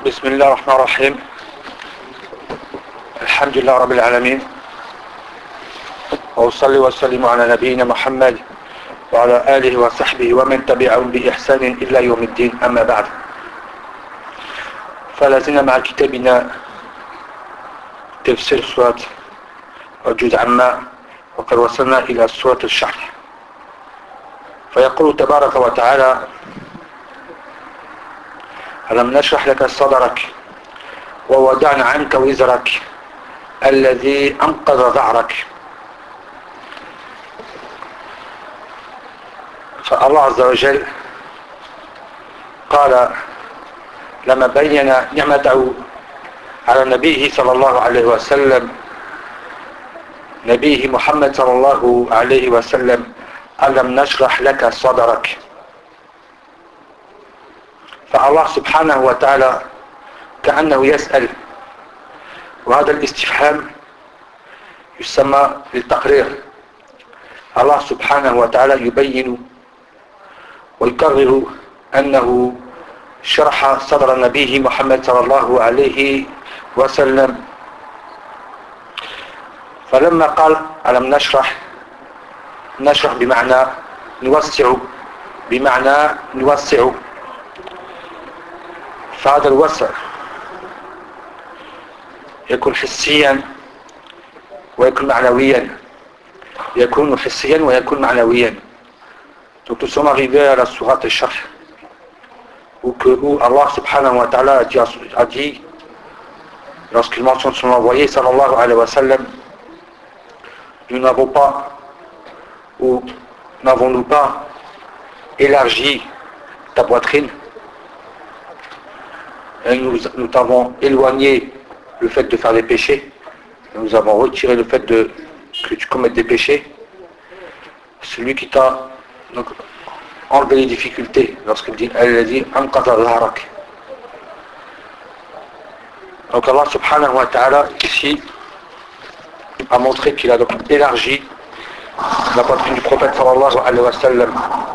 بسم الله الرحمن الرحيم. الحمد لله رب العالمين، وأصلي وسلم على نبينا محمد وعلى آله وصحبه ومن تبعهم بإحسان إلى يوم الدين. أما بعد، فلازلنا مع كتابنا تفسير سورة الجزء عما، وقد وصلنا إلى سورة الشرح. فيقول تبارك وتعالى: ألم نشرح لك صدرك ووضعنا عنك وزرك الذي أنقض ظهرك. فالله عز وجل قال لما بين نعمته على نبيه صلى الله عليه وسلم، نبيه محمد صلى الله عليه وسلم: ألم نشرح لك صدرك. فالله سبحانه وتعالى كأنه يسأل، وهذا الاستفهام يسمى للتقرير. الله سبحانه وتعالى يبين ويكرر أنه شرح صدر نبيه محمد صلى الله عليه وسلم. فلما قال ألم نشرح، نشرح بمعنى نوسع، بمعنى نوسع. فهذا الوسع يكون حسيا ويكون معنويا، يكون حسيا ويكون معنويا. Donc nous sommes arrivés à la sourate Al-Sharh où Allah subhanahu wa ta'ala a dit, lorsqu'il mentionne son envoyé sallallahu alayhi wa sallam: nous n'avons pas, ou n'avons-nous pas élargi ta poitrine, et nous t'avons éloigné le fait de faire des péchés, nous avons retiré le fait que tu commettes des péchés. Celui qui t'a donc enlevé les difficultés, lorsqu'il dit anqadha dhahrak. Donc Allah subhanahu wa ta'ala ici a montré qu'il a donc élargi la poitrine du prophète sallallahu alayhi wa sallam,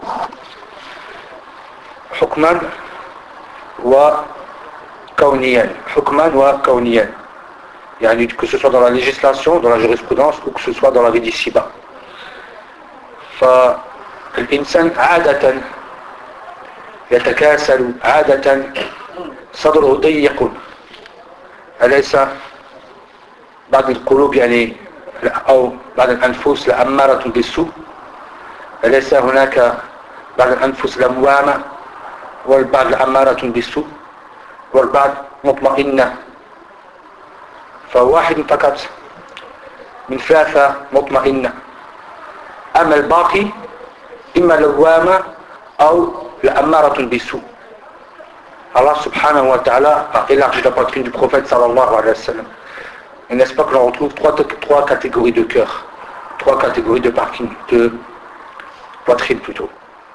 hukman wa kawniyan, hukman wa kawniyan, que ce soit dans la législation, dans la jurisprudence, ou que ce soit dans la vie d'ici-bas. فالإنسان عادة يتكاسل، عادة صدره ضيق، أليس بعض القلوب أو بعض الأنفس لأمارة بالسوء؟ أليس هناك بعض الأنفس لوامة والبعض لأمارة بالسوء والبعض مطمئنة؟ فواحد فقط من ثلاثة مطمئنة، أما الباقي إما لوامة أو لأمارة بالسوء. Allah subhanahu wa ta'ala a élargi la poitrine du prophète sallallahu alayhi wa sallam. Et n'est-ce pas que l'on retrouve trois catégories de cœur, trois catégories de poitrine plutôt.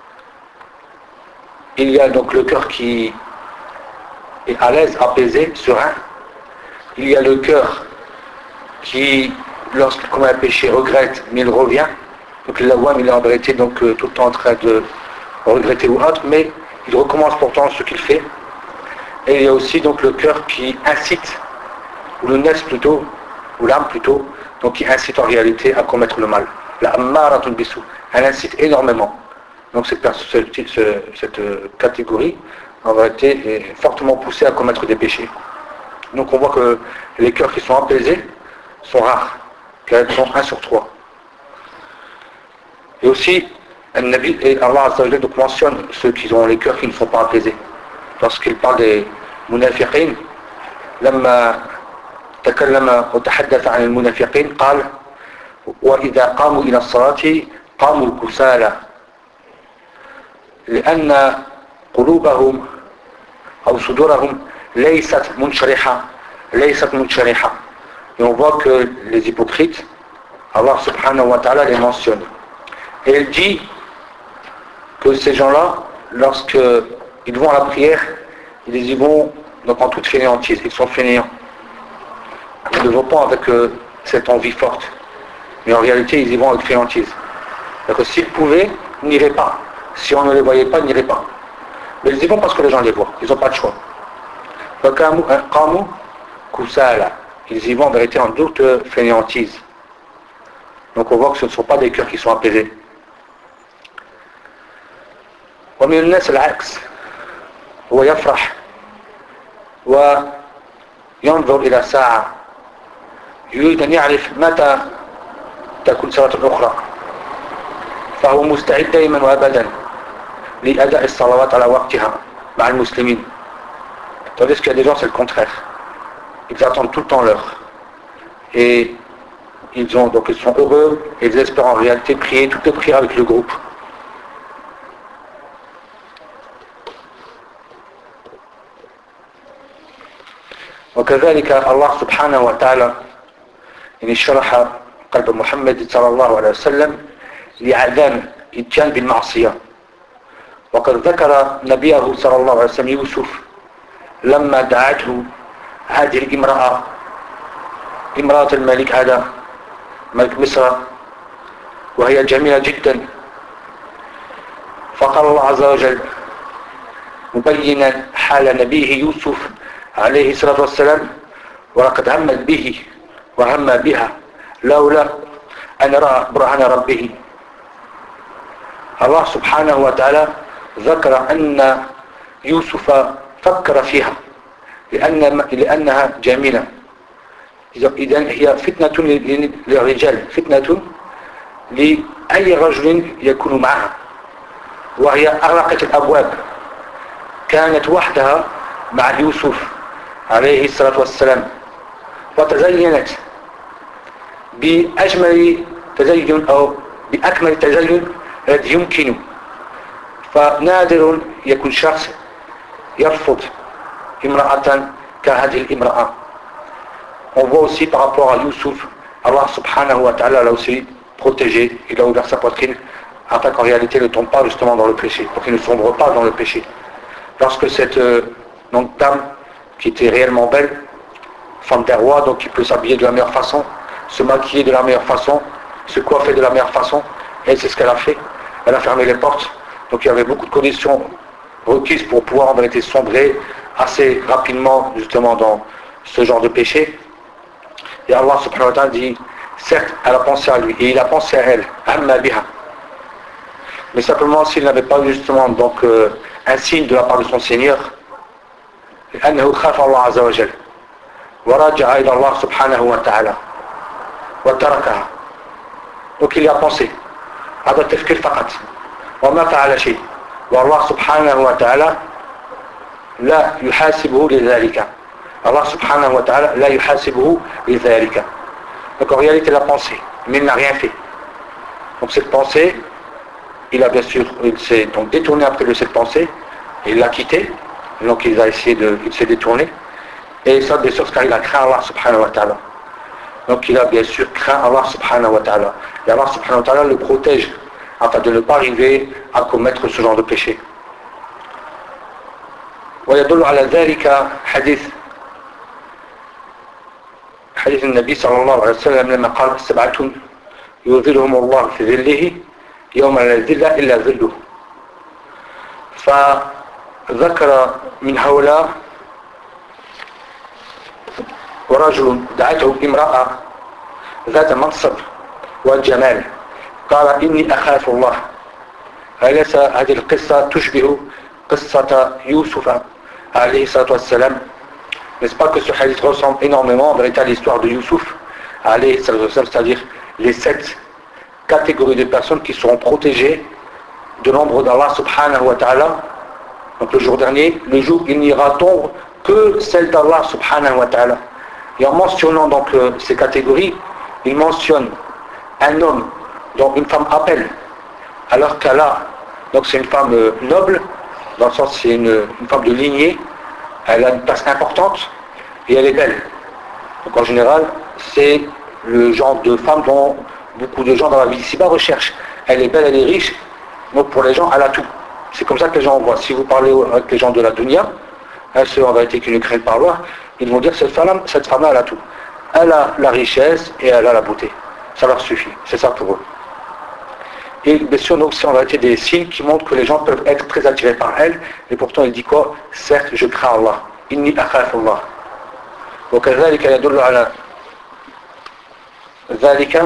Il y a donc le cœur qui est à l'aise, apaisé, serein. Il y a le cœur qui, lorsqu'il commet un péché, regrette, mais il revient. Donc l'awam, il est en vérité donc tout le temps en train de regretter ou autre, mais il recommence pourtant ce qu'il fait. Et il y a aussi donc le cœur qui incite, ou le nefs plutôt, ou l'âme plutôt, donc qui incite en réalité à commettre le mal. La ammaratun bisou, elle incite énormément. Donc cette catégorie en vérité est fortement poussée à commettre des péchés. Donc on voit que les cœurs qui sont apaisés sont rares, car elles sont 1 sur 3. Et aussi, Allah Azza wa Jalla donc mentionne ceux qui ont les cœurs qui ne sont pas apaisés. Lorsqu'il parle des munafiqin, لما تكلم وتحدث عن المنافقين قال: وإذا قاموا إلى الصلاة قاموا كسالى، لأن قلوبهم أو صدورهم ليست منشرحة. Et on voit que les hypocrites, Allah subhanahu wa ta'ala les mentionne. Et il dit que ces gens-là, lorsqu'ils vont à la prière, ils y vont donc en toute fainéantise, ils sont fainéants. Ils ne vont pas avec cette envie forte, mais en réalité ils y vont avec fainéantise. Donc s'ils pouvaient, ils n'iraient pas. Si on ne les voyait pas, ils n'iraient pas. Mais ils y vont parce que les gens les voient, ils n'ont pas de choix. قاموا كسالى. Ils y vont en vérité en doute fainéantise. Donc on voit que ce ne sont pas des cœurs qui sont apaisés. ومن الناس العكس هو يفرح وينظر إلى ساعة يريد أن يعرف متى تكون ساعة أخرى فهو مستعد دائما وأبدا لأداء الصلوات على وقتها مع المسلمين. Tandis qu'il y a des gens c'est le contraire. Ils attendent tout le temps l'heure. Et ils sont heureux et ils espèrent en réalité prier toutes les prières avec le groupe. وكذلك الله سبحانه وتعالى إن شرح قلب محمد صلى الله عليه وسلم لعدم إتيان بالمعصية. وقد ذكر نبيه صلى الله عليه وسلم يوسف لما دعته هذه الامرأة امرأة الملك هذا ملك مصر وهي جميلة جدا فقال الله عز وجل مبينا حال نبيه يوسف عليه الصلاة والسلام ولقد همت به وهم بها لولا أن رأى برهان ربه. الله سبحانه وتعالى ذكر أن يوسف فكر فيها لأنها جميلة. إذن هي فتنة للرجال فتنة لأي رجل يكون معها وهي أغلقت الأبواب كانت وحدها مع يوسف عليه الصلاة والسلام وتزينت بأجمل تزين أو بأكمل تزين الذي يمكن. فنادر يكون شخص يرفض امرأة كهذه الامرأة. On voit aussi par rapport à Youssouf, Allah subhanahu wa ta'ala l'a aussi protégé, il a ouvert sa poitrine afin qu'en réalité il ne tombe pas justement dans le péché, pour qu'il ne sombre pas dans le péché. Lorsque cette dame qui était réellement belle, femme d'un roi, donc qui peut s'habiller de la meilleure façon, se maquiller de la meilleure façon, se coiffer de la meilleure façon, et c'est ce qu'elle a fait. Elle a fermé les portes, donc il y avait beaucoup de conditions requises pour pouvoir en vérité sombrer assez rapidement justement dans ce genre de péché. Et Allah subhanahu wa ta'ala dit, certes elle a pensé à lui et il a pensé à elle, amma biha. Mais simplement s'il n'avait pas eu justement donc un signe de la part de son Seigneur, لأنه خاف الله عز وجل ورجع إلى الله سبحانه وتعالى وتركها. Donc il y a pensé هذا التفكير فقط وما فعل شيء والله سبحانه وتعالى لا يحاسبه لذلك. Allah subhanahu wa ta'ala la yuhasibuhu lidhalika. Donc en réalité il a pensé mais il n'a rien fait. Donc cette pensée il s'est donc détourné après de cette pensée et il l'a quitté. Donc il s'est détourné et ça bien sûr car il a craint Allah subhanahu wa ta'ala. Donc il a bien sûr craint Allah subhanahu wa ta'ala et Allah subhanahu wa ta'ala le protège afin de ne pas arriver à commettre ce genre de péché. ويدل على ذلك حديث النبي صلى الله عليه وسلم لما قال سبعة يظلهم الله في ظله يوم لا ظل إلا ظله. فذكر من هؤلاء ورجل دعته امرأة ذات منصب والجمال قال إني أخاف الله. أليس هذه القصة تشبه قصة يوسف عليه الصلاة والسلام? N'est-ce pas que ce hadith ressemble énormément en vérité à l'histoire de Youssouf, c'est-à-dire les 7 catégories de personnes qui seront protégées de l'ombre d'Allah subhanahu wa ta'ala. Donc le jour dernier, le jour il n'ira tomber que celle d'Allah subhanahu wa ta'ala. Et en mentionnant donc ces catégories, il mentionne un homme dont une femme appelle, alors qu'Allah, donc c'est une femme noble, dans le sens c'est une femme de lignée, elle a une place importante et elle est belle. Donc en général, c'est le genre de femme dont beaucoup de gens dans la vie ici-bas recherchent. Elle est belle, elle est riche, donc pour les gens, elle a tout. C'est comme ça que les gens voient. Si vous parlez avec les gens de la dunya, ceux en vérité qui ne craignent pas Allah, ils vont dire cette femme-là, elle a tout. Elle a la richesse et elle a la beauté. Ça leur suffit. C'est ça pour eux. Et bien sûr, donc, c'est en vérité des signes qui montrent que les gens peuvent être très attirés par elle. Et pourtant, il dit quoi? Certes, je crains Allah. إني أخاف الله. وكذلك يدل على ذلك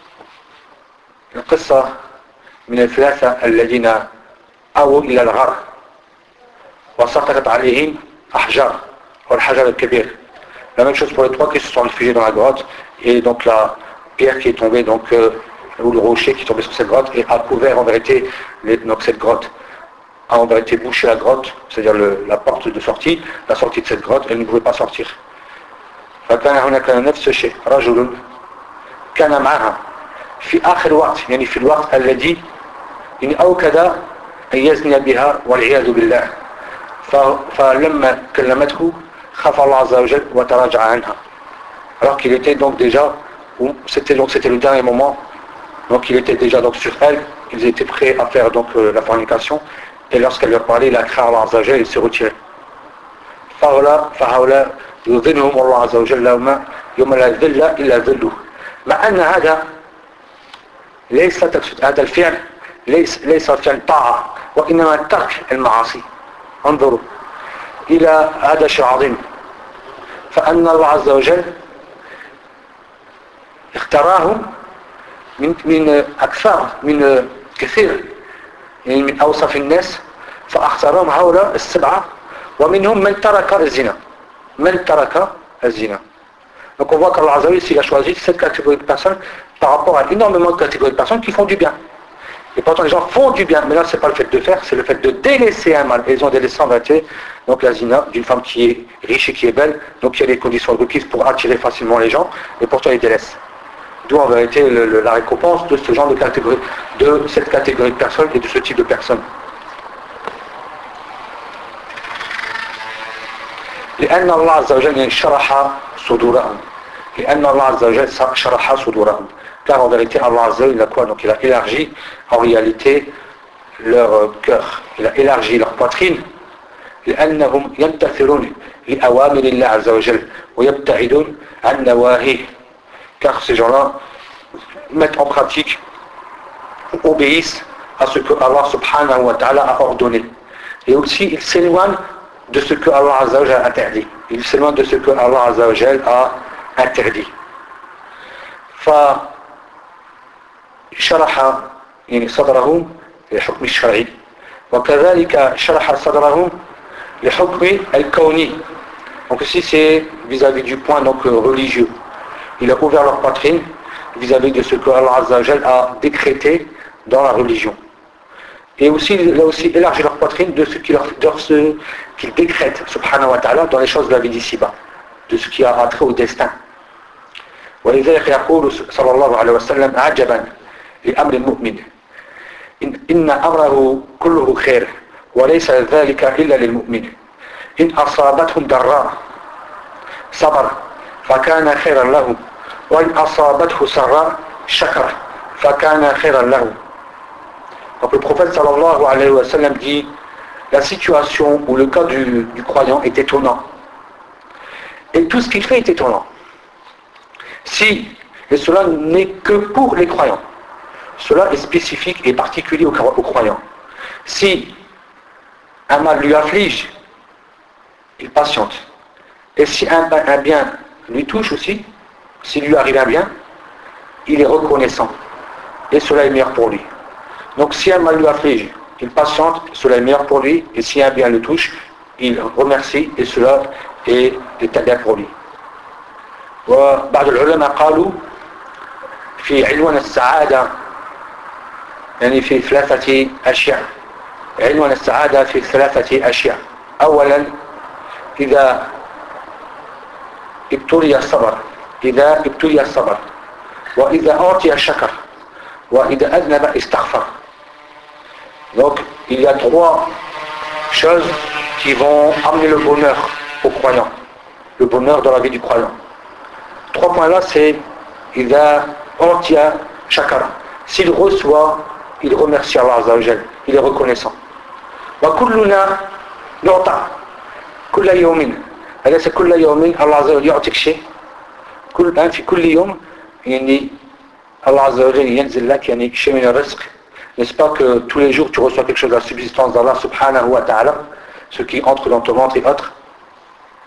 القصة من الثلاثة الذين أووا إلى الغار وسقطت عليهم أحجار والحجر الكبير. La même chose pour les trois qui se sont réfugiés dans la grotte, et donc la pierre qui est tombée, donc, ou le rocher qui est tombé sur cette grotte et a couvert en vérité donc cette grotte, a en vérité bouché la grotte, c'est-à-dire la porte de sortie, la sortie de cette grotte, elle ne pouvait pas sortir. فكان هناك نفس الشيء رجل كان معها في آخر وقت، يعني في الوقت الذي يعني أوكد أن يزني بها والعياذ بالله، فلما كلمته خاف الله عز وجل وتراجع عنها. Alors qu'il était donc déjà, c'était le dernier moment, donc il était déjà donc sur elle, ils étaient prêts à faire donc la fornication, et lorsqu'elle leur parlait, il a craint Allah Azza wa Jalla, il s'est retiré. فهؤلاء يظلهم الله عز وجل يوم لا ذل إلا ذله. مع أن هذا هذا الفعل ليس فعل طاعة، وإنما ترك المعاصي. انظروا إلى هذا الشيء العظيم، فأن الله عز وجل اختاراهم من أكثر من كثير، يعني من أوصف الناس، فاختارهم هؤلاء السبعة، ومنهم من ترك الزنا. Donc on voit qu'Allah Azza wa Jalla, il a choisi cette catégorie de personnes par rapport à énormément de catégories de personnes qui font du bien. Et pourtant les gens font du bien, mais là c'est pas le fait de faire, c'est le fait de délaisser un mal. Et ils ont délaissé en vérité donc la zina d'une femme qui est riche et qui est belle, donc il y a des conditions requises pour attirer facilement les gens, et pourtant ils délaissent. D'où en vérité la récompense de ce genre de catégorie, de cette catégorie de personnes et de ce type de personnes. لأن الله عز وجل شرح صدورهم، لأن الله عز وجل شرح صدورهم، car en vérité Allah Azza wa Jalla, quoi, donc il a élargi en réalité leur cœur, il a élargi leur poitrine. لأنهم يمتثلون لأوامر الله عز وجل ويبتعدون عن نواهيه، car ces gens-là mettent en pratique, obéissent à ce que Allah subhanahu wa ta'ala a ordonné, et aussi ils s'éloignent de ce que Allah Azza wa Jalla a interdit. Ils s'éloignent de ce que Allah Azza wa Jalla a interdit. فشرح يعني صدرهم لحكم الشرعي، وكذلك شرح صدرهم لحكم الكوني. Donc ici c'est vis-à-vis du point donc religieux. Il a ouvert leur poitrine vis-à-vis de ce que Allah Azza wa Jalla a décrété dans la religion. Et aussi, il a aussi élargi leur poitrine de ce qu'il décrète, subhanahu wa ta'ala, dans les choses de la vie d'ici-bas, de ce qui a attrait au destin. ولذلك يقول صلى الله عليه وسلم عجبا لأمر المؤمن إن أمره كله خير وليس ذلك إلا للمؤمن إن أصابتهم ضراء صبر فكان خيرا له وإن أصابته سراء شكر فكان خيرا له. Donc le prophète sallallahu alayhi wa sallam dit la situation ou le cas du croyant est étonnant. Et tout ce qu'il fait est étonnant. Et cela n'est que pour les croyants. Cela est spécifique et particulier aux croyants. Si un mal lui afflige, il patiente. Et si un bien lui touche aussi, s'il lui arrive un bien, il est reconnaissant. Et cela est meilleur pour lui. Donc si un mal lui afflige, il patiente, cela est meilleur pour lui, et si un bien le touche, il remercie, et cela est bien pour lui. وبعض العلماء قالوا في عنوان السعادة يعني في ثلاثة أشياء. عنوان السعادة في ثلاثة أشياء. أولا إذا ابتلي الصبر وإذا أعطي الشكر وإذا أذنب استغفر. Donc il y a trois choses qui vont amener le bonheur au croyant, le bonheur dans la vie du croyant. Trois points là, c'est إذا أعطي شكر, s'il reçoit, il remercie Allah Azza wa Jal, il est reconnaissant. وكلنا نعطى كل يوم, أليس كل يوم الله عز وجل يعطيك شيء؟ في كل يوم يعني Allah Azza wa Jal ينزل لك يعني شيء من الرزق. N'est-ce pas que tous les jours tu reçois quelque chose de la subsistance d'Allah subhanahu wa ta'ala, ce qui entre dans ton ventre et autres.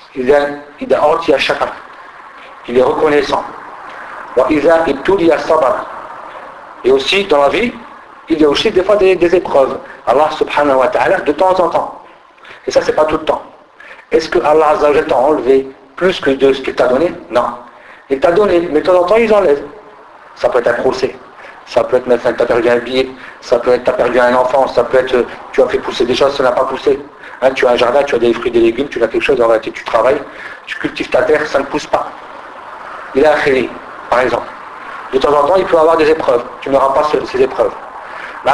إذا أعطي شكر, il est reconnaissant. وإذا ابتلي صبر. Et aussi dans la vie, il y a aussi des fois des épreuves. Allah subhanahu wa ta'ala, de temps en temps. Et ça, c'est pas tout le temps. Est-ce que Allah azza wa jalla t'a enlevé plus que de ce qu'il t'a donné? Non. Il t'a donné, mais de temps en temps, il enlève. Ça peut être un procès. Ça peut être maintenant tu as perdu un billet, ça peut être tu as perdu un enfant, ça peut être tu as fait pousser des choses, ça n'a pas poussé. Hein, tu as un jardin, tu as des fruits, des légumes, tu as quelque chose, en réalité tu travailles, tu cultives ta terre, ça ne pousse pas. Il est akhiri, par exemple. De temps en temps, il peut y avoir des épreuves. Tu n'auras pas ces épreuves. En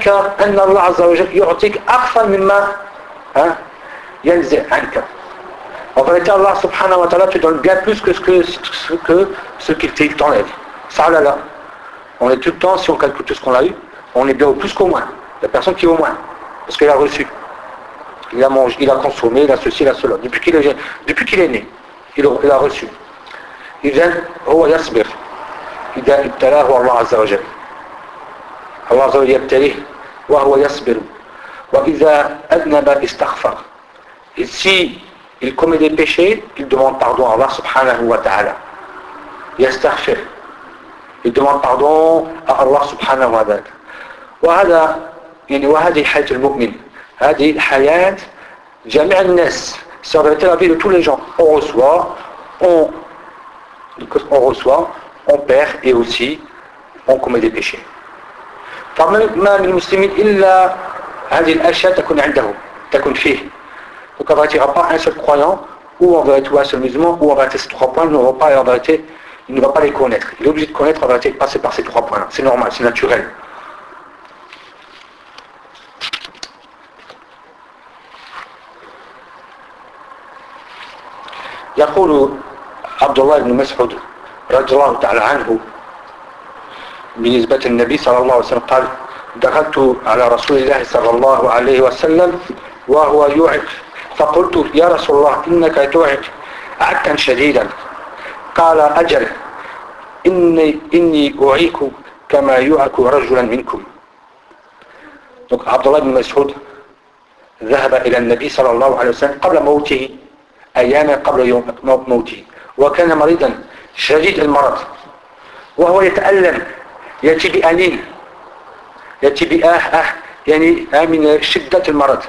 vérité, Allah subhanahu wa ta'ala te donne bien plus que ce qu'il t'enlève. Ça là là. On est tout le temps, si on calcule tout ce qu'on a eu, on est bien au plus qu'au moins. La personne qui est au moins. Parce qu'il a reçu. Il a mangé, il a consommé, il a ceci, il a cela. Depuis qu'il est né, il a reçu. إذن هو يصبر إذا ابتلاه الله عز وجل. الله عز وجل يبتليه وهو يصبر. وإذا أذنب استغفر. Et si il commet des péchés, il demande pardon à Allah subhanahu wa ta'ala. يستغفر. Il demande pardon à Allah subhanahu wa ta'ala. وهذه حياة المؤمن. هذه حياة جميع الناس. C'est en réalité la vie de tous les gens. On reçoit, on perd et aussi on commet des péchés. فما من المسلمين إلا هذه الأشياء تكون فيه. Donc en vérité, il n'y aura pas un seul croyant ou en vérité un seul musulman ou en vérité ces trois points, il ne va pas les connaître. Il est obligé de connaître en vérité de passer par ces trois points. C'est normal, c'est naturel. يقول عبد الله بن مسعود رضي الله تعالى عنه بالنسبة للنبي صلى الله عليه وسلم قال دخلت على رسول الله صلى الله عليه وسلم وهو يوعك فقلت يا رسول الله إنك توعك عكا شديدا قال أجل إني أعيك كما يوعك رجلا منكم. Donc Abdullah ibn Mas'ud ذهب إلى النبي صلى الله عليه وسلم قبل موته أياما قبل يوم موته وكان مريضا شديد المرض وهو يتألم يأتي بأنين يأتي يعني من شدة المرض.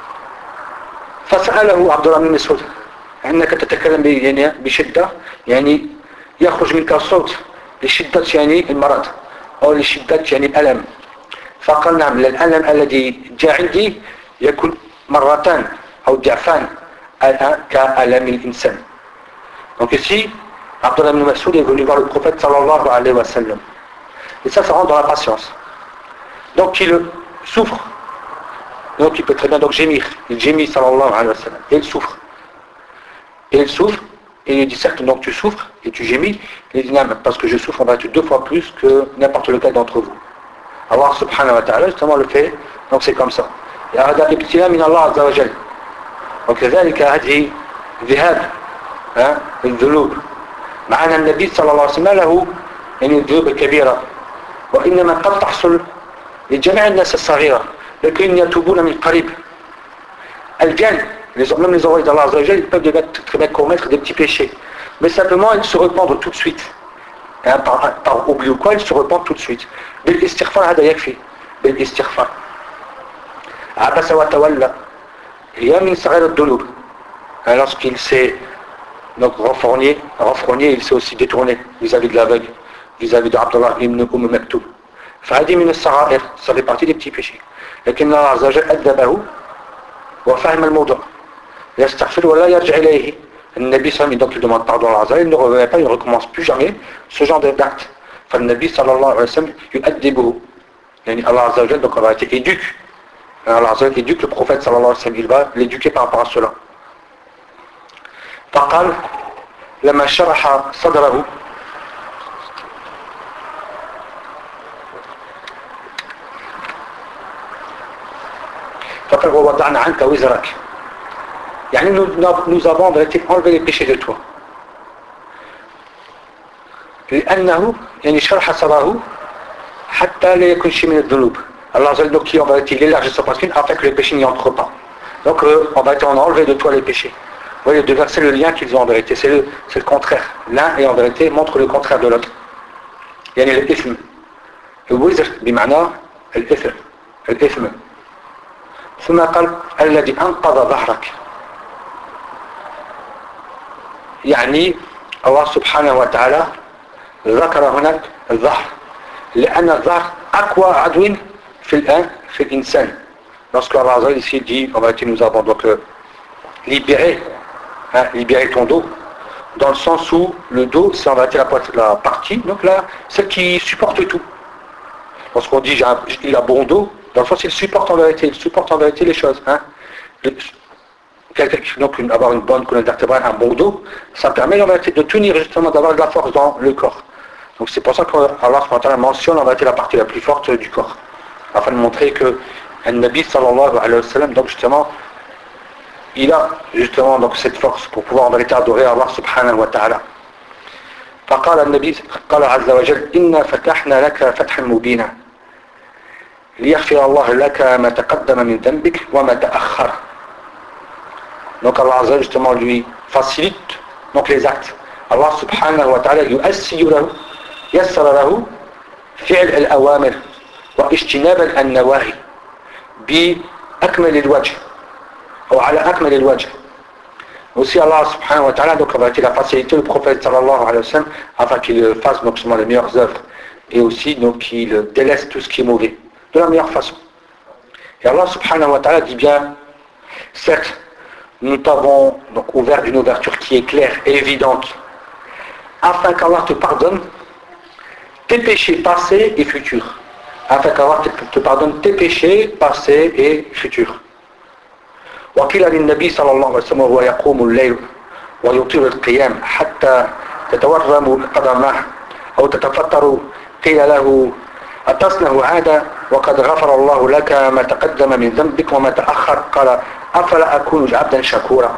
فسأله عبد الله بن مسعود أنك تتكلم يعني بشدة يعني يخرج منك الصوت لشدة يعني المرض أو لشدة يعني الألم. فقال نعم الألم الذي جاء عندي يكون مرتان أو ضعفان كألم الإنسان. Donc ici, Abdullah ibn Mas'ud est venu voir le prophète sallallahu alayhi wa sallam. Et ça rentre dans la patience. Donc il souffre. Donc il peut très bien donc gémir. Il gémit sallallahu alayhi wa sallam. Et il souffre. Et il souffre. Et il dit certes donc tu souffres et tu gémis. Il dit non parce que je souffre en vérité 2 fois plus que n'importe lequel d'entre vous. Allah subhanahu wa ta'ala justement le fait. Donc c'est comme ça. Et هذا ابتلاء من الله عز وجل. وكذلك هذه ذهاب الذنوب. مع أن النبي صلى الله عليه وسلم له يعني الذنوب الكبيرة وإنما قد تحصل لجميع الناس الصغيرة لكن يتوبون من قريب. الجن même les envoyés d'Allah Azza wa Jal, ils peuvent très bien commettre des petits péchés mais simplement ils se repentent tout de suite par oubli ou quoi ils se repentent tout de suite. بالاستغفار هذا يكفي. بالاستغفار عبس وتولى هي من صغير الذنوب. Lorsqu'il s'est donc renfrogné, il s'est aussi détourné vis-à-vis de l'aveugle, vis-à-vis de Abdullah ibn Maktoum. فهذه من الصغائر, ça fait partie des petits péchés. لكن الله عز وجل أدبه وفهم الموضوع. يستغفر ولا يرجع إليه. النبي صلى الله عليه وسلم donc il demande pardon à Allah, il ne revient pas, il ne recommence plus jamais ce genre d'acte. فالنبي صلى الله عليه وسلم يؤدبه. يعني Allah عز وجل donc on va être éduque. Allah عز وجل éduque le prophète صلى الله عليه وسلم, il va l'éduquer par rapport à cela. فقال لما شرح صدره فقال ووضعنا عنك وزرك. يعني nous avons enlevé les péchés de toi. لأنه يعني شرح صدره حتى لا يكون شيء من الذنوب. Allah Azza wa Jalla donc il élargit sa poitrine afin que les péchés n'y entrent pas. Donc on a enlevé de toi les péchés. voyez, les deux versets, le lien qu'ils ont en vérité, c'est le contraire. L'un est en vérité montre le contraire de l'autre. يعني الإثم الوزر بمعنى الإثم الإثم ثم قال الذي أنقض ظهرك يعني الله سبحانه وتعالى ذكر هناك الظهر لأن الظهر أقوى عدو في الإنسان. Lorsque Allah Azza ici dit en vérité nous avons donc libéré ton dos, dans le sens où le dos c'est en vérité la partie, donc là, celle qui supporte tout. Lorsqu'on dit il a bon dos, dans le sens il supporte en vérité les choses. Donc avoir une bonne colonne vertébrale, un bon dos, ça permet en vérité de tenir justement, d'avoir de la force dans le corps. Donc c'est pour ça qu'Allah mentionne en vérité la partie la plus forte du corps, afin de montrer que le Nabi sallallahu alayhi wa sallam, donc justement, il a justement donc cette force pour pouvoir en vérité adorer Allah subhanahu wa ta'ala. فقال النبي قال عز وجل إنا فتحنا لك فتحا مبينا ليغفر الله لك ما تقدم من ذنبك وما تأخر. Donc Allah Azza justement lui facilite donc les actes. Allah subhanahu wa ta'ala يسر له فعل الأوامر واجتناب النواهي بأكمل الوجه أو على أكمل الوجه. Aussi Allah subhanahu wa ta'ala donc il a facilité le prophète sallallahu alayhi wa sallam afin qu'il fasse donc les meilleures œuvres et aussi donc qu'il délaisse tout ce qui est mauvais de la meilleure façon. Et Allah subhanahu wa ta'ala dit bien, certes nous t'avons donc ouvert d'une ouverture qui est claire et évidente afin qu'Allah te pardonne tes péchés passés et futurs, afin qu'Allah te pardonne tes péchés passés et futurs. وقيل للنبي صلى الله عليه وسلم وهو يقوم الليل ويطيل القيام حتى تتورم قدماه أو تتفطر قيل له أتصنع هذا وقد غفر الله لك ما تقدم من ذنبك وما تأخر قال أفلا أكون عبدا شكورا.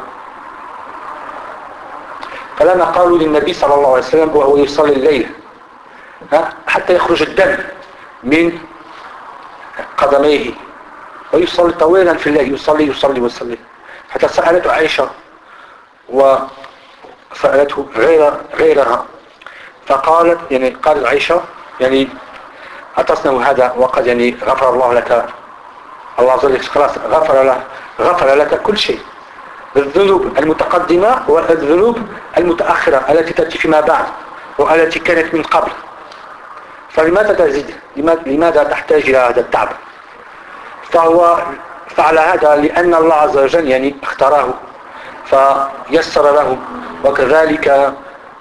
فلما قالوا للنبي صلى الله عليه وسلم وهو يصلي الليل حتى يخرج الدم من قدميه ويصلي طويلا في الليل يصلي حتى سألته عائشة وسألته غيرها فقالت قالت عائشة أتصنع هذا وقد غفر الله لك الله عز وجل خلاص غفر لك كل شيء الذنوب المتقدمة والذنوب المتأخرة التي تأتي فيما بعد والتي كانت من قبل. فلماذا تزيد؟ لماذا تحتاج إلى هذا التعب؟ فهو فعل هذا لأن الله عز وجل اختاره فيسر له وكذلك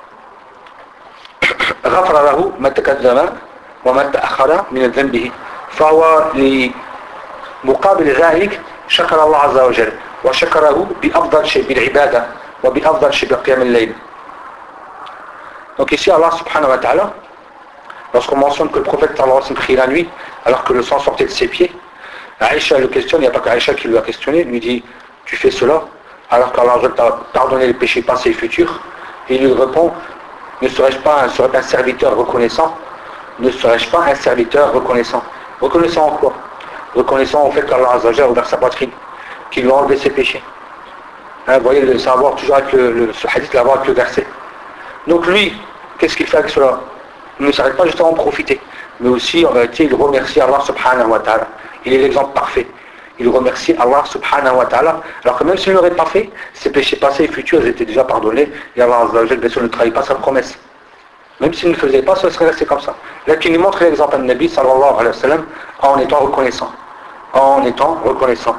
غفر له ما تقدم وما تأخر من ذنبه. فهو لمقابل ذلك شكر الله عز وجل وشكره بأفضل شيء بالعبادة وبأفضل شيء بقيام الليل. Donc ici Allah subhanahu wa ta'ala, lorsqu'on mentionne que le prophète sallallahu alayhi wa sallam prie la nuit alors que le sang sortait de ses pieds, Aïcha le questionne, il n'y a pas qu'Aïcha qui lui a questionné, lui dit tu fais cela alors qu'Allah t'a pardonné les péchés passés et futurs, et il lui répond ne serais-je pas un serviteur reconnaissant? Ne serais-je pas un serviteur reconnaissant? Reconnaissant en quoi? Reconnaissant au fait qu'Allah Azza wa Jalla a ouvert sa poitrine, qu'il lui a enlevé ses péchés. Vous voyez le savoir toujours avec ce hadith, l'avoir avec le verset. Donc lui, qu'est-ce qu'il fait avec cela? Il ne s'arrête pas juste à en profiter, mais aussi en réalité il remercie Allah subhanahu wa ta'ala. Il est l'exemple parfait. Il remercie Allah subhanahu wa ta'ala, alors que même s'il n'aurait pas fait, ses péchés passés et futurs étaient déjà pardonnés, et Allah Azza wa Jalla bien sûr ne trahit pas sa promesse. Même s'il ne faisait pas, ça serait resté comme ça. Là qu'il nous montre l'exemple de Nabi sallallahu alayhi wa sallam en étant reconnaissant. En étant reconnaissant.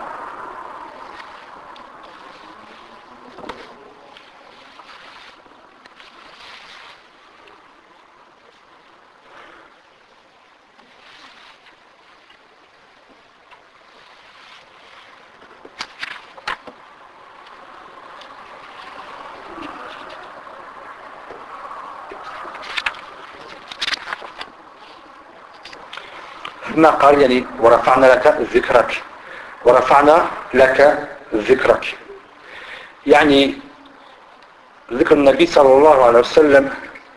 ثم قال ورفعنا لك ذكرك ذكر النبي صلى الله عليه وسلم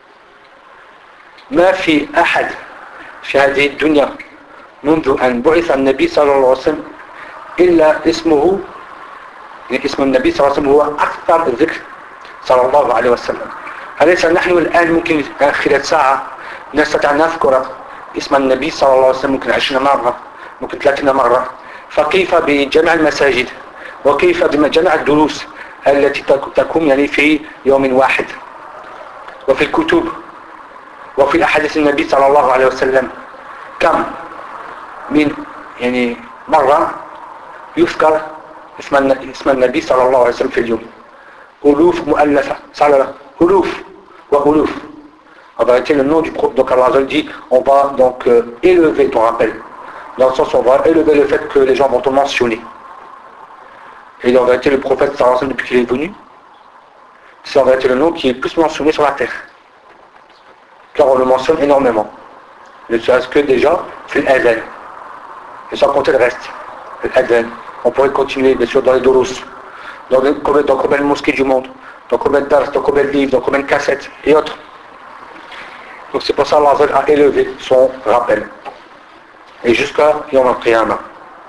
ما في أحد في هذه الدنيا منذ أن بعث النبي صلى الله عليه وسلم إلا اسمه يعني اسم النبي صلى الله عليه وسلم هو أكثر ذكر صلى الله عليه وسلم. أليس نحن الآن ممكن خلال ساعة نستطيع أن نذكر اسم النبي صلى الله عليه وسلم ممكن 20 مرة، ممكن 30 مرة، فكيف بجمع المساجد وكيف بجمع الدروس التي تكون يعني في يوم واحد، وفي الكتب وفي أحاديث النبي صلى الله عليه وسلم كم من يعني مرة يذكر اسم النبي صلى الله عليه وسلم في اليوم؟ ألوف مؤلفة، ألوف وألوف. En vérité, le nom du prophète, donc Allah dit, on va donc élever ton rappel. Dans le sens où on va élever le fait que les gens vont te mentionner. Et en vérité, le prophète sallallahu alayhi wa sallam, depuis qu'il est venu, c'est en vérité le nom qui est le plus mentionné sur la terre. Car on le mentionne énormément. Ne serait-ce que déjà, c'est l'adhan. Et sans compter le reste. L'adhan. On pourrait continuer, bien sûr, dans les doros, dans combien de mosquées du monde, dans combien de dars, dans combien de livres, dans combien de cassettes et autres. Donc c'est pour ça qu'Allah a élevé son rappel. Et jusqu'à Yom al-Qiyamah.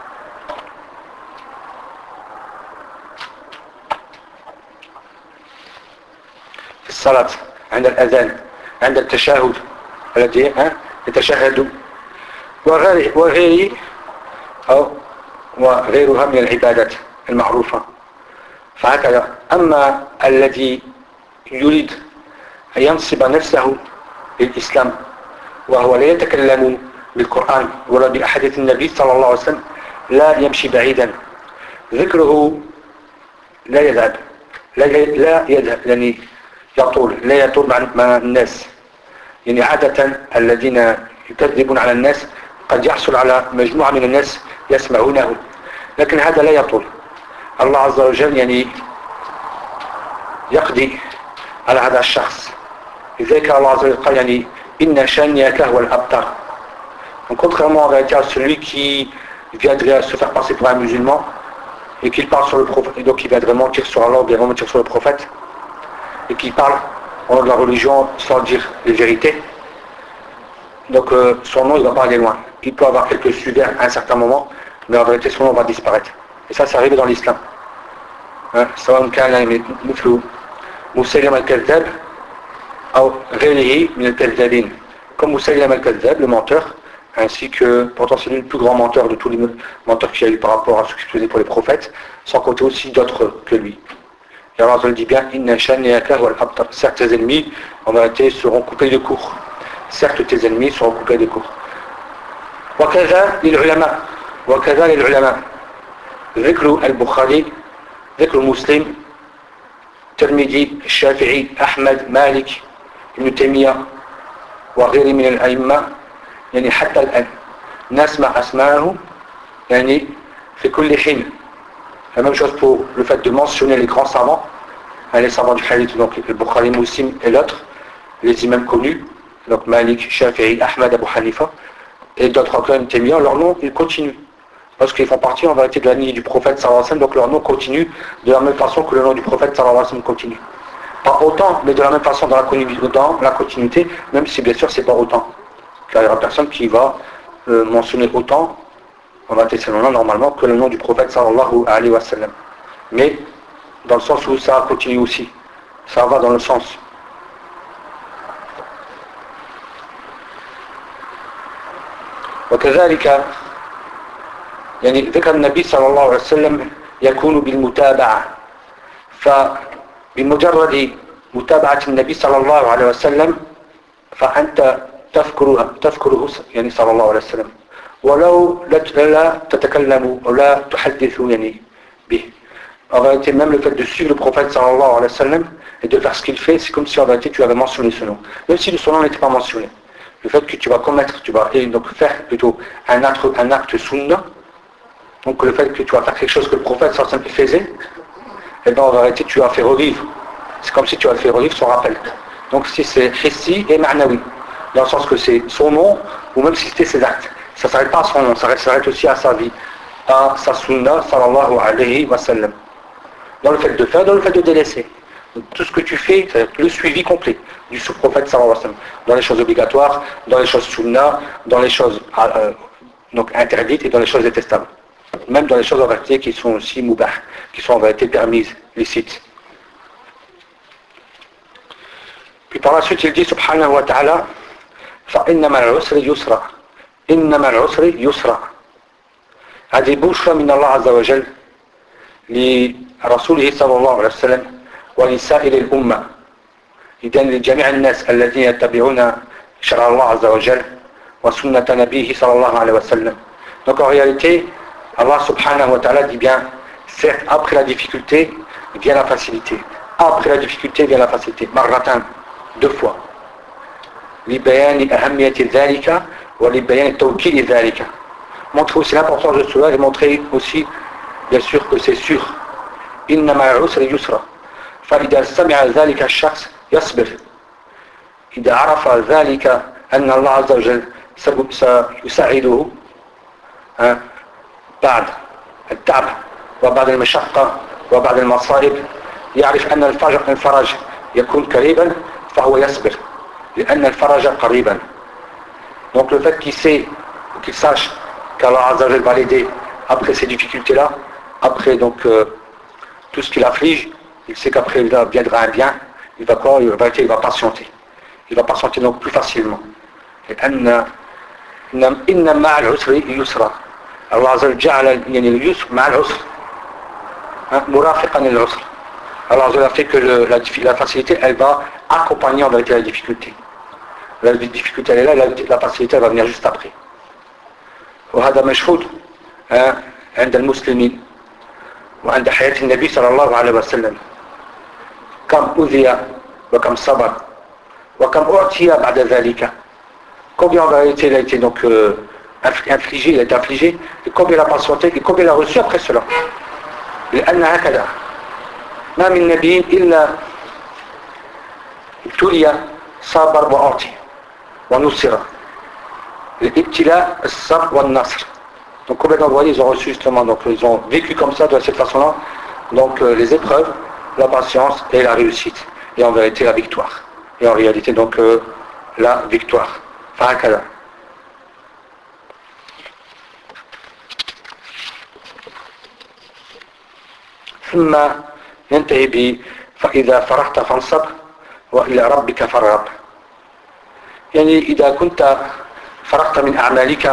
في الصلاة عند الأذان عند التشهد الذي يتشهد وغيره أو وغيرها من العبادات المعروفة. فهكذا. أما الذي يريد أن ينصب نفسه للإسلام وهو لا يتكلم بالقرآن ولا بأحاديث النبي صلى الله عليه وسلم لا يمشي بعيدا، ذكره لا يذهب يعني لا يطول مع الناس. يعني عادة الذين يكذبون على الناس قد يحصل على مجموعة من الناس يسمعونه، لكن هذا لا يطول. الله عز وجل يعني يقضي على هذا الشخص. لذلك الله عز وجل قال يعني إن شانئك هو الأبتر. Donc contrairement en réalité à celui qui viendrait se faire passer pour un musulman et qu'il parle sur le prophète, et donc il viendrait mentir sur Allah, bien mentir sur le prophète, et qu'il parle au nom de la religion sans dire les vérités, donc son nom il va pas aller loin. Il peut avoir quelques suiveurs à un certain moment, mais en vérité son nom va disparaître. Et ça, c'est arrivé dans l'islam. سواء كان مثل مسيلمة الكذاب أو غيره من الكذابين. Comme Musaylama al-Kazzab, le menteur, ainsi que potentiellement le plus grand menteur de tous les menteurs qu'il y a eu par rapport à ce qui se faisait pour les prophètes, sans compter aussi d'autres que lui. Et Allah dit bien, Inna shani'aka wal abtar. Certes, tes ennemis, en vérité, seront coupés de court. Certes, tes ennemis seront coupés de court. وكذا للعلماء ذكر البخاري ذكر مسلم الترمذي الشافعي أحمد مالك ابن تيمية وغيره من الأئمة يعني حتى الآن نسمع أسماءهم يعني في كل حين. La même chose pour le fait de mentionner les grands savants, les savants du hadith, donc le Bukhari, Muslim et l'autre, les imams connus, donc Malik, Shafi'i, Ahmad, Abu Hanifa et d'autres encore, Ibn Taymiyyah, leur nom ils continuent parce qu'ils font partie en vérité de la lignée du prophète sallallahu alayhi wa sallam, donc leur nom continue de la même façon que le nom du prophète sallallahu alayhi wa sallam continue. Pas autant, mais de la même façon dans la continuité, même si bien sûr c'est pas autant. Car il y aura personne qui va mentionner autant en vérité c'est le nom normalement que le nom du prophète sallallahu alayhi wa sallam. Mais dans le sens où ça continue aussi, ça va dans le sens. وكذلك يعني ذكر النبي صلى الله عليه وسلم يكون بالمتابعة. فبمجرد متابعة النبي صلى الله عليه وسلم فأنت تذكره يعني صلى الله عليه وسلم ولو لا تتكلم ولا تحدث يعني به. En réalité, même le fait de suivre le prophète sallallahu alayhi wa sallam et de faire ce qu'il fait, c'est comme si en réalité tu avais mentionné ce nom. Même si son nom n'était pas mentionné. Le fait que tu vas commettre, tu vas donc faire plutôt un acte sunna, donc le fait que tu vas faire quelque chose que le prophète sallallahu alayhi wa sallam faisait, et bien en réalité tu as fait revivre. C'est comme si tu as fait revivre son rappel. Donc si c'est hissi et ma'nawi, dans le sens que c'est son nom, ou même si c'était ses actes. Ça ne s'arrête pas à son nom, ça s'arrête aussi à sa vie, à sa sunna sallallahu alayhi wa sallam. Dans le fait de faire, dans le fait de délaisser. Donc, tout ce que tu fais, c'est le suivi complet du sous-prophète sallallahu alayhi wa sallam. Dans les choses obligatoires, dans les choses sunna, dans les choses donc interdites et dans les choses détestables. même dans les choses en vérité qui sont aussi moubah, qui sont en vérité permises, licites. Puis par la suite, il dit, subhanahu wa ta'ala, فَإِنَّ مَعَ الْعُسْرِ يُسْرًا إِنَّ مَعَ الْعُسْرِ يُسْرًا. هذه بشرى من الله عز وجل لرسوله صلى الله عليه وسلم ولسائر الأمة، إذن لجميع الناس الذين يتبعون شرع الله عز وجل وسنة نبيه صلى الله عليه وسلم. Donc en réalité, Allah subhanahu wa ta'ala dit bien, certes après la difficulté vient la facilité. Après la difficulté vient la facilité. Marratan, 2 fois. لبيان أهمية ذلك ولبيان توكيد ذلك. Montrer aussi l'importance de cela et montrer aussi, bien sûr, que c'est sûr. إن مع العسر يسرا. فإذا سمع ذلك الشخص يصبر. إذا عرف ذلك أن الله عز وجل سيساعده بعد التعب وبعد المشقة وبعد المصائب، يعرف أن الفرج يكون قريبا فهو يصبر لأن الفرج قريبا. Donc le fait qu'il sait, qu'il sache qu'Allah Azza wa Jal va l'aider après ces difficultés-là, après donc tout ce qui l'afflige, il sait qu'après il viendra un bien, il va quoi? Il va patienter. Il va patienter donc plus facilement. لأن إن مع العسر يسرا. الله عز وجل جعل يعني اليسر مع العسر مرافقا للعسر. Allah Azza wa Jal a fait que la facilité, elle va accompagner en vérité la difficulté. La difficulté elle est là, la facilité elle va venir juste après. وهذا مشهود عند المسلمين وعند حياة النبي صلى الله عليه وسلم. كم أذي وكم صبر وكم أعطي بعد ذلك. Combien en vérité il a été donc infligé, il a été infligé, et combien il a patienté, et combien il a reçu après cela. لأن هكذا ما من نبي إلا ابتلي صبر وأعطي ونصر. الابتلاء الصبر والنصر. Donc combien d'envoyés ils ont reçu justement, donc ils ont vécu comme ça de cette façon-là, donc les épreuves, la patience et la réussite, et en vérité la victoire, et en réalité donc la victoire. فهكذا. ثم ينتهي ب فإذا فرحت فانصب وإلى ربك فارغب. يعني إذا كنت فرغت من أعمالك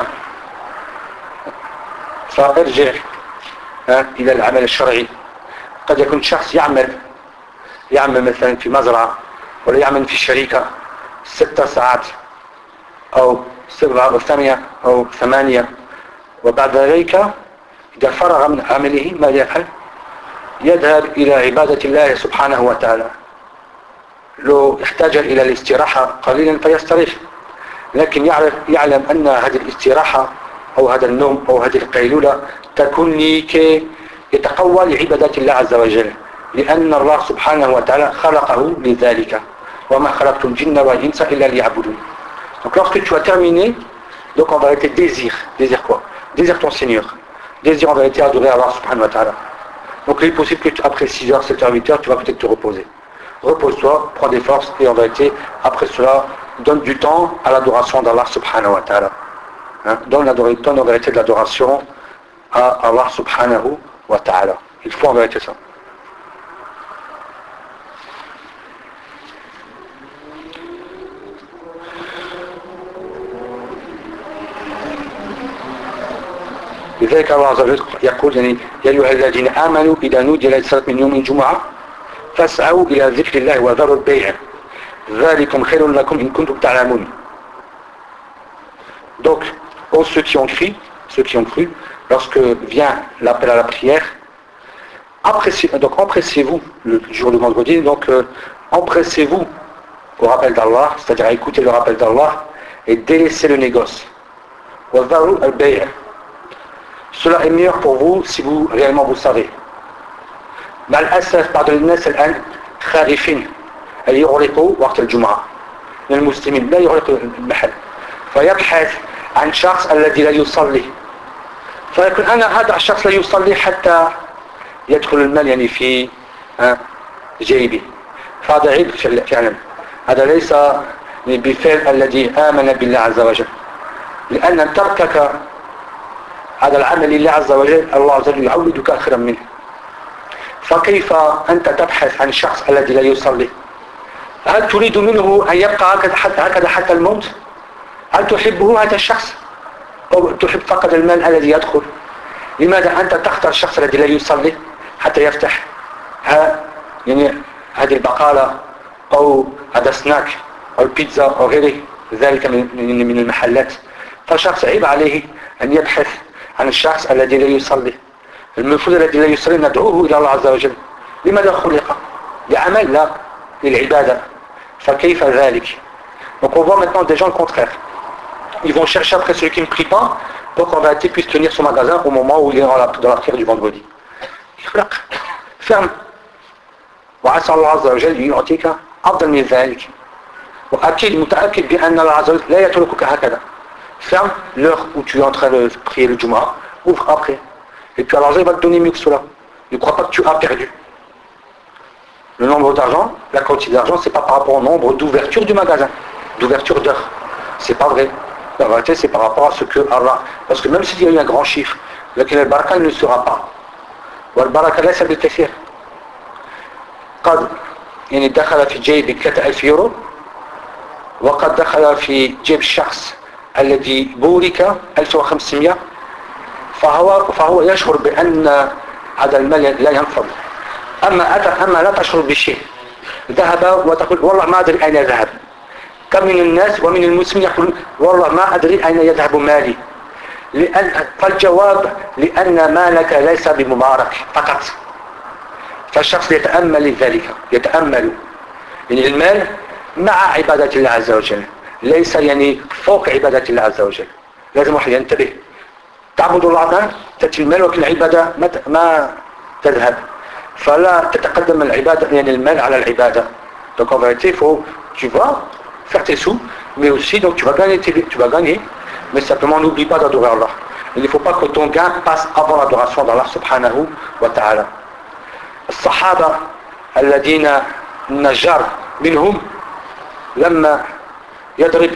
فارجع إلى العمل الشرعي. قد يكون شخص يعمل مثلا في مزرعة ولا يعمل في شركة 6 ساعات أو 7 أو 8 أو 8، وبعد ذلك إذا فرغ من عمله ماذا يفعل؟ يذهب إلى عبادة الله سبحانه وتعالى. لو احتاج إلى الاستراحة قليلا فيستريح، لكن يعلم أن هذه الاستراحة أو هذا النوم أو هذه القيلولة تكون لكي يتقوى لعبادة الله عز وجل، لأن الله سبحانه وتعالى خلقه لذلك وما خلقت الجن والإنس إلا ليعبدون. Donc lorsque tu as terminé, donc en vérité désire quoi? Désire ton Seigneur, désire en vérité adorer Allah subhanahu wa ta'ala. Donc il est possible que après 6 heures, 7 heures, 8 heures, tu vas peut-être te reposer. Repose-toi, prends des forces et en vérité, après cela, donne du temps à l'adoration d'Allah subhanahu wa ta'ala. Donne en vérité de l'adoration à Allah subhanahu wa ta'ala. Il faut en vérité ça. لذلك الله عز وجل يقول يعني يا أيها الذين آمنوا إذا نودي للصلاة من يوم الجمعة فاسعوا إلى ذكر الله وذروا البيع ذلكم خير لكم إن كنتم تعلمون. Donc, aux ceux qui ont cru, lorsque vient l'appel à la prière, empressez-vous le jour du vendredi, donc empressez-vous au rappel d'Allah, c'est-à-dire à écouter le rappel d'Allah et délaissez le négoce. وذروا البيع. Cela est meilleur pour vous si vous réellement vous savez. مع الأسف بعض الناس الآن خائفين أن يغلقوا وقت الجمعة من المسلمين، لا يغلقوا المحل فيبحث عن شخص الذي لا يصلي، فيكون أنا هذا الشخص لا يصلي حتى يدخل المال يعني في جيبي، فهذا عيب فعلا. هذا ليس بفعل الذي آمن بالله عز وجل، لأن تركك هذا العمل لله عز وجل الله عز وجل يعودك خيرا منه. فكيف أنت تبحث عن الشخص الذي لا يصلي؟ هل تريد منه أن يبقى هكذا حتى الموت؟ هل تحبه هذا الشخص؟ أو تحب فقط المال الذي يدخل؟ لماذا أنت تختار الشخص الذي لا يصلي حتى يفتح يعني هذه البقالة أو هذا السناك أو البيتزا أو غيره ذلك من المحلات؟ فالشخص عيب عليه أن يبحث عن الشخص الذي لا يصلي. المفروض الذي لا يصلي ندعوه إلى الله عز وجل. لماذا خلق؟ لعمل لا للعبادة. فكيف ذلك؟ Donc on voit maintenant des gens le contraire. Ils vont chercher après celui qui ne prie pas pour qu'en vérité puisse tenir son magasin au moment où il est dans la prière du vendredi. اخلق ferme. وعسى الله عز وجل أن يعطيك أفضل من ذلك. وأكيد متأكد بأن الله عز وجل لا يتركك هكذا. Ferme l'heure où tu es en train de prier le Jumu'ah, ouvre après. Et puis alors il va te donner mieux que cela. Ne crois pas que tu as perdu. Le nombre d'argent, la quantité d'argent, c'est pas par rapport au nombre d'ouverture du magasin, d'ouverture d'heure. C'est pas vrai. La vérité, c'est par rapport à ce que Allah. Parce que même s'il y a eu un grand chiffre, lequel le baraka ne sera pas. والبركة ليس بالكثير. قد يعني دخل في جيب 3000 يورو وقد دخل في جيب الشخص الذي بورك 1500 فهو يشعر بأن هذا المال لا ينفض. أما لا تشعر بشيء. ذهب وتقول والله ما أدري أين يذهب. كم من الناس ومن المسلمين يقولون والله ما أدري أين يذهب مالي. فالجواب لأن مالك ليس بمبارك فقط. فالشخص يتأمل ذلك يتأمل يعني المال مع عبادة الله عز وجل ليس يعني فوق عبادة الله عز وجل. لازم واحد ينتبه. تعبد الله تأتي المال ولكن العبادة ما تذهب. فلا تتقدم العبادة يعني المال على العبادة. Donc en vérité, tu vas faire tes sous, mais aussi donc tu vas gagner, mais simplement n'oublie pas d'adorer Allah. Il ne faut pas que ton gain passe avant l'adoration d'Allah subhanahu wa ta'ala. الصحابة الذين النجار منهم لما يضرب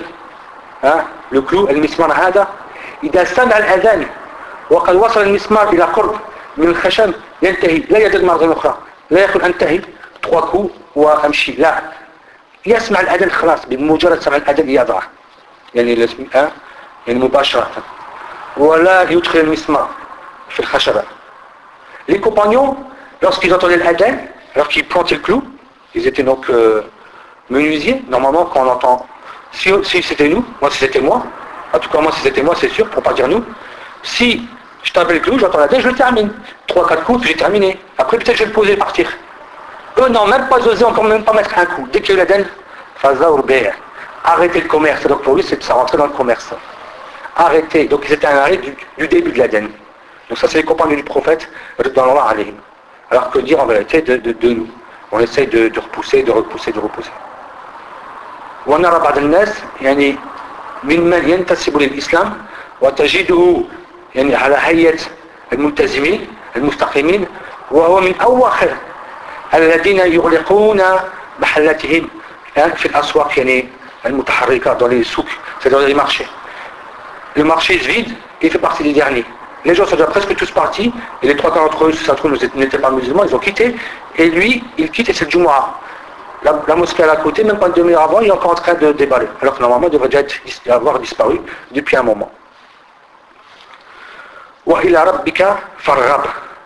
الكلو المسمار هذا إذا سمع الأذان وقد وصل المسمار إلى قرب من الخشب ينتهي لا يدق مرة أخرى لا يقول أنتهي 3 coups وأمشي لا يسمع الأذان خلاص بمجرد سمع الأذان يضع يعني مباشرة ولا يدخل المسمار في الخشبة. Les compagnons lorsqu'ils entendaient l'adhan alors qu'ils plantaient le clou ils étaient donc menuisiers. Normalement quand on entend si c'était nous, moi si c'était moi en tout cas moi si c'était moi c'est sûr pour pas dire nous, si je tape le clou, j'entends l'adhan, je le termine 3-4 coups, puis j'ai terminé. Après peut-être je vais le poser et partir. Eux non, même pas oser encore même pas mettre un coup. Dès qu'il y a l'adhan, arrêtez le commerce. Donc pour lui c'est de ça rentrer dans le commerce. Arrêtez. Donc c'était un arrêt du début de l'adhan. Donc ça c'est les compagnons du prophète radiyallahu alayhim. Alors que dire en vérité de nous. On essaye de repousser. ونرى بعض الناس يعني ممن ينتسب للإسلام وتجده يعني على هيئة الملتزمين المستقيمين وهو من أواخر الذين يغلقون محلاتهم في الأسواق يعني المتحركة dans les souks, c'est dans les marchés. Le marché se vide, il fait partie des derniers. Les gens sont déjà presque tous partis et les 3 quarts d'entre eux, si ça se trouve, n'étaient pas musulmans, ils ont quitté et lui, il quitte et c'est le Jumu'ah. La mosquée à côté, même pas une demi-heure avant, il est encore en train de déballer. Alors que normalement, il devrait déjà avoir disparu depuis un moment. وإلى ربك فارغب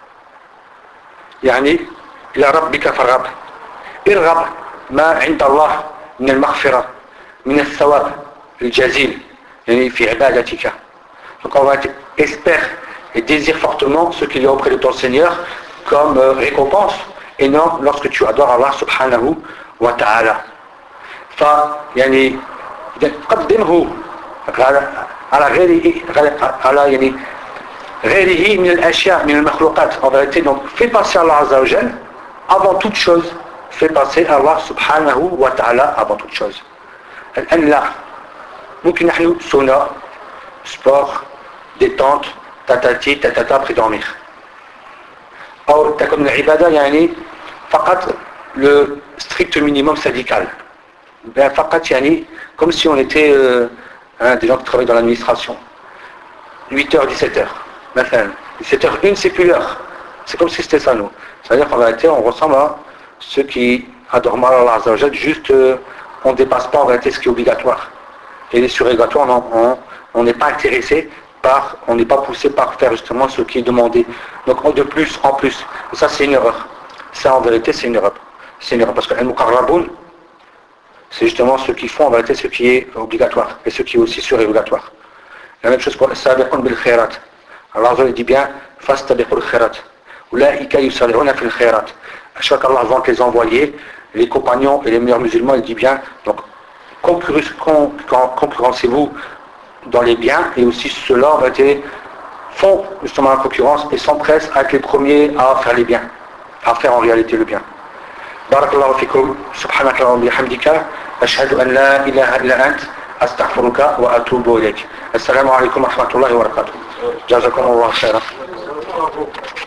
يعني إلى ربك فارغب ارغب ما عند الله من المغفرة من الثواب الجزيل يعني في عبادتك. Donc on va espère et désire fortement ce qu'il y a auprès de ton Seigneur comme récompense et non lorsque tu adores Allah subhanahu wa ta'ala. فيعني قدمه على غيره على يعني غيره من الأشياء من المخلوقات. En vérité donc fais passer Allah Azza wa Jal avant toute chose, fais passer Allah subhanahu wa ta'ala avant toute chose. الآن لا ممكن نحن سنة sport détente tatati tatata après dormir أو تكون العبادة يعني فقط le strict minimum syndical. فقط يعني comme si on était des gens qui travaillent dans l'administration 8h 17h Maintenant, 17h01, c'est plus l'heure. C'est comme si c'était ça, nous. C'est-à-dire qu'en réalité, on ressemble à ceux qui adorent mal Allah Azza wa Jal, juste on ne dépasse pas en réalité ce qui est obligatoire. Et les surérogatoires, on n'est pas intéressé par, on n'est pas poussé par faire justement ce qui est demandé. Donc de plus en plus. Et ça, c'est une erreur. Ça, en vérité, c'est une erreur. C'est une erreur. Parce que al-muqarraboun, c'est justement ceux qui font en vérité ce qui est obligatoire et ce qui est aussi surérogatoire. La même chose pour le sabiqun bil khairat. Allah Azza wa Jal dit bien fastabiqul khairat. Ulaika yusari'una fil khairat. À chaque fois qu'Allah vante les envoyés, les compagnons et les meilleurs musulmans, il dit bien, donc concurrencez-vous dans les biens, et aussi ceux-là en réalité font justement la concurrence et s'empressent à être les premiers à faire les biens, à faire en réalité le bien. Barakallahu fikum, subhanaka wa bihamdika, ashhadu an la ilaha illa ant, astaghfiruka wa atubu ilayk. Assalamu alaikum wa rahmatullahi wa barakatuh. Jazakumullahu khairan.